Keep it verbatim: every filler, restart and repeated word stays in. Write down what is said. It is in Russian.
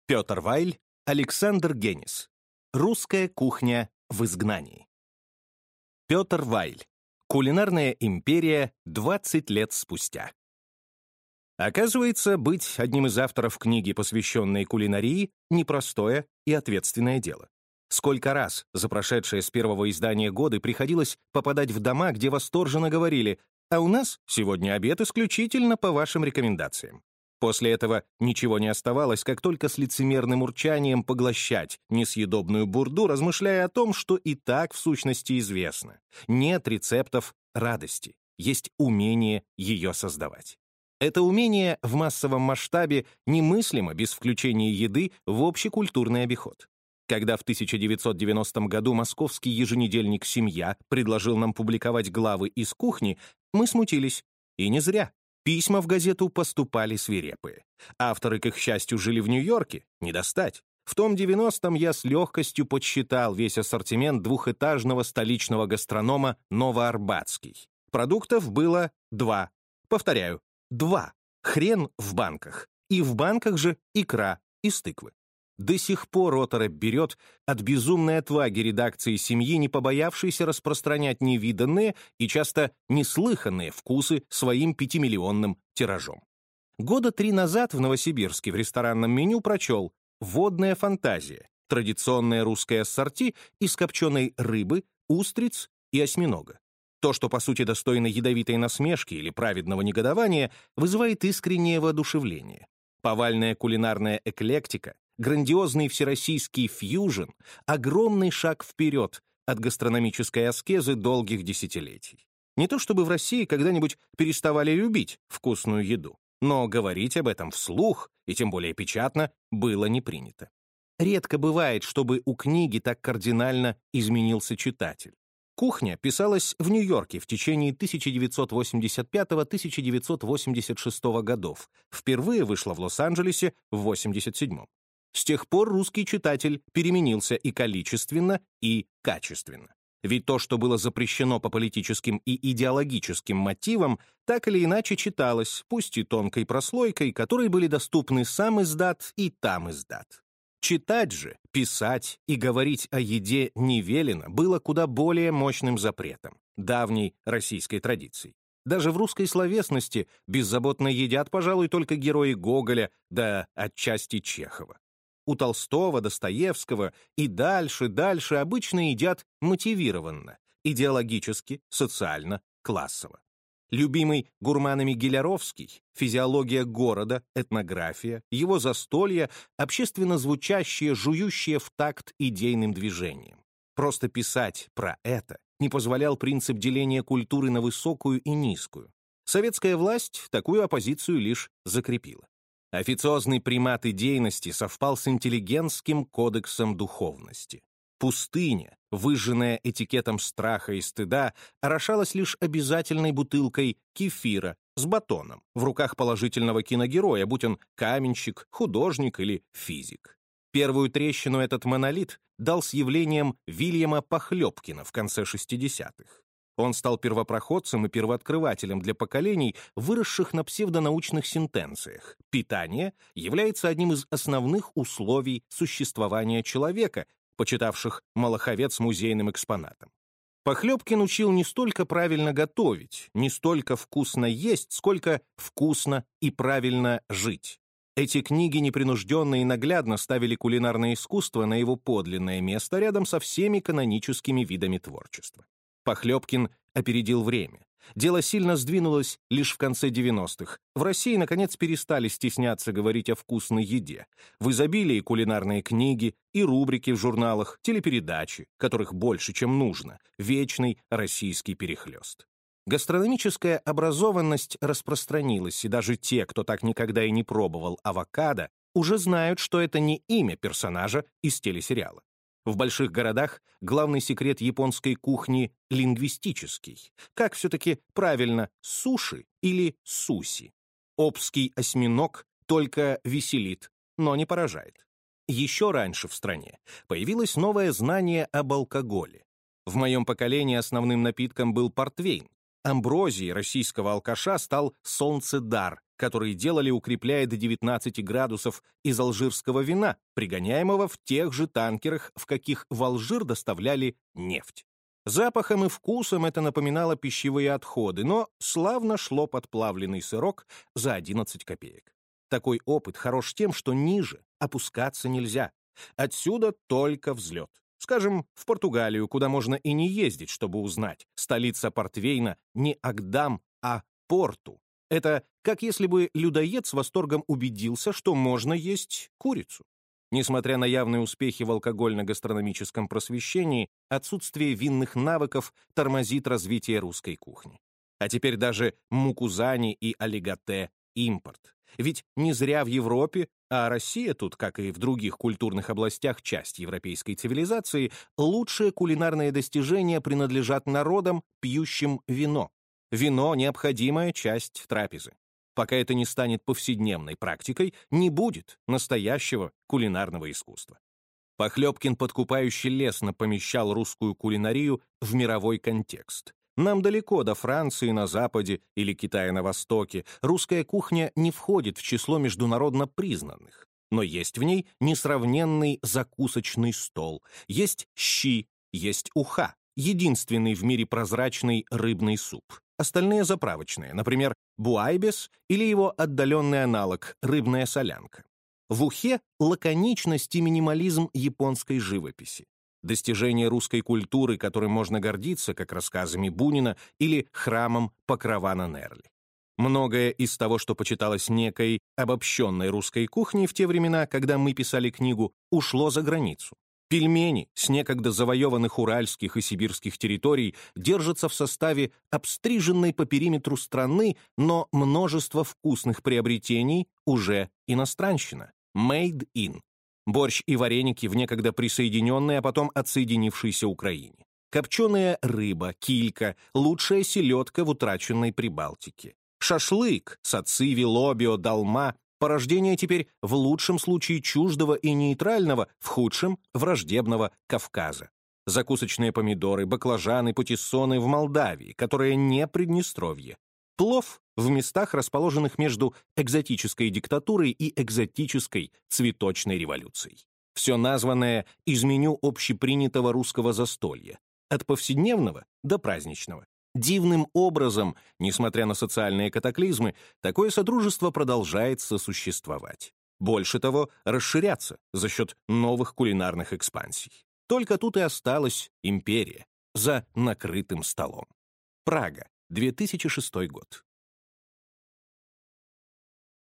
Петр Вайль, Александр Генис. Русская кухня в изгнании. Петр Вайль. Кулинарная империя двадцать лет спустя. Оказывается, быть одним из авторов книги, посвященной кулинарии, непростое и ответственное дело. Сколько раз за прошедшие с первого издания годы приходилось попадать в дома, где восторженно говорили: «А у нас сегодня обед исключительно по вашим рекомендациям». После этого ничего не оставалось, как только с лицемерным урчанием поглощать несъедобную бурду, размышляя о том, что и так в сущности известно. Нет рецептов радости, есть умение ее создавать. Это умение в массовом масштабе немыслимо без включения еды в общекультурный обиход. Когда в тысяча девятьсот девяностом году московский еженедельник «Семья» предложил нам публиковать главы из кухни, мы смутились. И не зря. Письма в газету поступали свирепые. Авторы, к их счастью, жили в Нью-Йорке, не достать. В том девяностом я с легкостью подсчитал весь ассортимент двухэтажного столичного гастронома «Новоарбатский». Продуктов было два. Повторяю, два. Хрен в банках. И в банках же икра из тыквы. До сих пор оторопь берет от безумной отваги редакции «Семьи», не побоявшейся распространять невиданные и часто неслыханные вкусы своим пятимиллионным тиражом. Года три назад в Новосибирске в ресторанном меню прочел «Водная фантазия», традиционное русское ассорти из копченой рыбы, устриц и осьминога. То, что по сути достойно ядовитой насмешки или праведного негодования, вызывает искреннее воодушевление. Повальная кулинарная эклектика, грандиозный всероссийский фьюжн — огромный шаг вперед от гастрономической аскезы долгих десятилетий. Не то чтобы в России когда-нибудь переставали любить вкусную еду, но говорить об этом вслух, и тем более печатно, было не принято. Редко бывает, чтобы у книги так кардинально изменился читатель. «Кухня» писалась в Нью-Йорке в течение тысяча девятьсот восемьдесят пятого — тысяча девятьсот восемьдесят шестого годов, впервые вышла в Лос-Анджелесе в восемьдесят седьмом. С тех пор русский читатель переменился и количественно, и качественно. Ведь то, что было запрещено по политическим и идеологическим мотивам, так или иначе читалось, пусть и тонкой прослойкой, которой были доступны сам издат и там издат. Читать же, писать и говорить о еде не велено было куда более мощным запретом, давней российской традицией. Даже в русской словесности беззаботно едят, пожалуй, только герои Гоголя, да отчасти Чехова. У Толстого, Достоевского и дальше, дальше обычно едят мотивированно, идеологически, социально, классово. Любимый гурманами Гиляровский, физиология города, этнография, его застолья, общественно звучащие, жующие в такт идейным движением. Просто писать про это не позволял принцип деления культуры на высокую и низкую. Советская власть такую оппозицию лишь закрепила. Официозный примат идейности совпал с интеллигентским кодексом духовности. Пустыня, выжженная этикетом страха и стыда, орошалась лишь обязательной бутылкой кефира с батоном в руках положительного киногероя, будь он каменщик, художник или физик. Первую трещину этот монолит дал с явлением Вильяма Похлебкина в конце шестидесятых. Он стал первопроходцем и первооткрывателем для поколений, выросших на псевдонаучных сентенциях. Питание является одним из основных условий существования человека, почитавших Малаховец музейным экспонатом. Похлебкин учил не столько правильно готовить, не столько вкусно есть, сколько вкусно и правильно жить. Эти книги непринужденно и наглядно ставили кулинарное искусство на его подлинное место рядом со всеми каноническими видами творчества. Похлебкин опередил время. Дело сильно сдвинулось лишь в конце девяностых. В России, наконец, перестали стесняться говорить о вкусной еде. В изобилии кулинарные книги и рубрики в журналах, телепередачи, которых больше, чем нужно, вечный российский перехлёст. Гастрономическая образованность распространилась, и даже те, кто так никогда и не пробовал авокадо, уже знают, что это не имя персонажа из телесериала. В больших городах главный секрет японской кухни — лингвистический. Как все-таки правильно, суши или суси? Обский осьминог только веселит, но не поражает. Еще раньше в стране появилось новое знание об алкоголе. В моем поколении основным напитком был портвейн. Амброзией российского алкаша стал солнцедар, который делали, укрепляя до девятнадцати градусов из алжирского вина, пригоняемого в тех же танкерах, в каких в Алжир доставляли нефть. Запахом и вкусом это напоминало пищевые отходы, но славно шло подплавленный сырок за одиннадцать копеек. Такой опыт хорош тем, что ниже опускаться нельзя. Отсюда только взлет. Скажем, в Португалию, куда можно и не ездить, чтобы узнать. Столица портвейна не Агдам, а Порту. Это как если бы людоед с восторгом убедился, что можно есть курицу. Несмотря на явные успехи в алкогольно-гастрономическом просвещении, отсутствие винных навыков тормозит развитие русской кухни. А теперь даже мукузани и олиготе – импорт. Ведь не зря в Европе, а Россия тут, как и в других культурных областях, часть европейской цивилизации, лучшие кулинарные достижения принадлежат народам, пьющим вино. Вино – необходимая часть трапезы. Пока это не станет повседневной практикой, не будет настоящего кулинарного искусства. Похлебкин подкупающе лестно помещал русскую кулинарию в мировой контекст. Нам далеко до Франции на западе или Китая на востоке. Русская кухня не входит в число международно признанных. Но есть в ней несравненный закусочный стол. Есть щи, есть уха. Единственный в мире прозрачный рыбный суп. Остальные заправочные, например, буайбес или его отдаленный аналог — рыбная солянка. В ухе — лаконичность и минимализм японской живописи. Достижение русской культуры, которым можно гордиться, как рассказами Бунина или храмом Покрова на Нерли. Многое из того, что почиталось некой обобщенной русской кухней в те времена, когда мы писали книгу, ушло за границу. Пельмени с некогда завоеванных уральских и сибирских территорий держатся в составе обстриженной по периметру страны, но множество вкусных приобретений уже иностранщина. Made in. Борщ и вареники в некогда присоединенной, а потом отсоединившейся Украине. Копченая рыба, килька, лучшая селедка в утраченной Прибалтике. Шашлык, сациви, лобио, долма — порождение теперь в лучшем случае чуждого и нейтрального, в худшем — враждебного Кавказа. Закусочные помидоры, баклажаны, патиссоны в Молдавии, которая не Приднестровье. Плов в местах, расположенных между экзотической диктатурой и экзотической цветочной революцией. Все названное из меню общепринятого русского застолья. От повседневного до праздничного. Дивным образом, несмотря на социальные катаклизмы, такое содружество продолжает сосуществовать. Больше того, расширяться за счет новых кулинарных экспансий. Только тут и осталась империя за накрытым столом. Прага, две тысячи шестой год.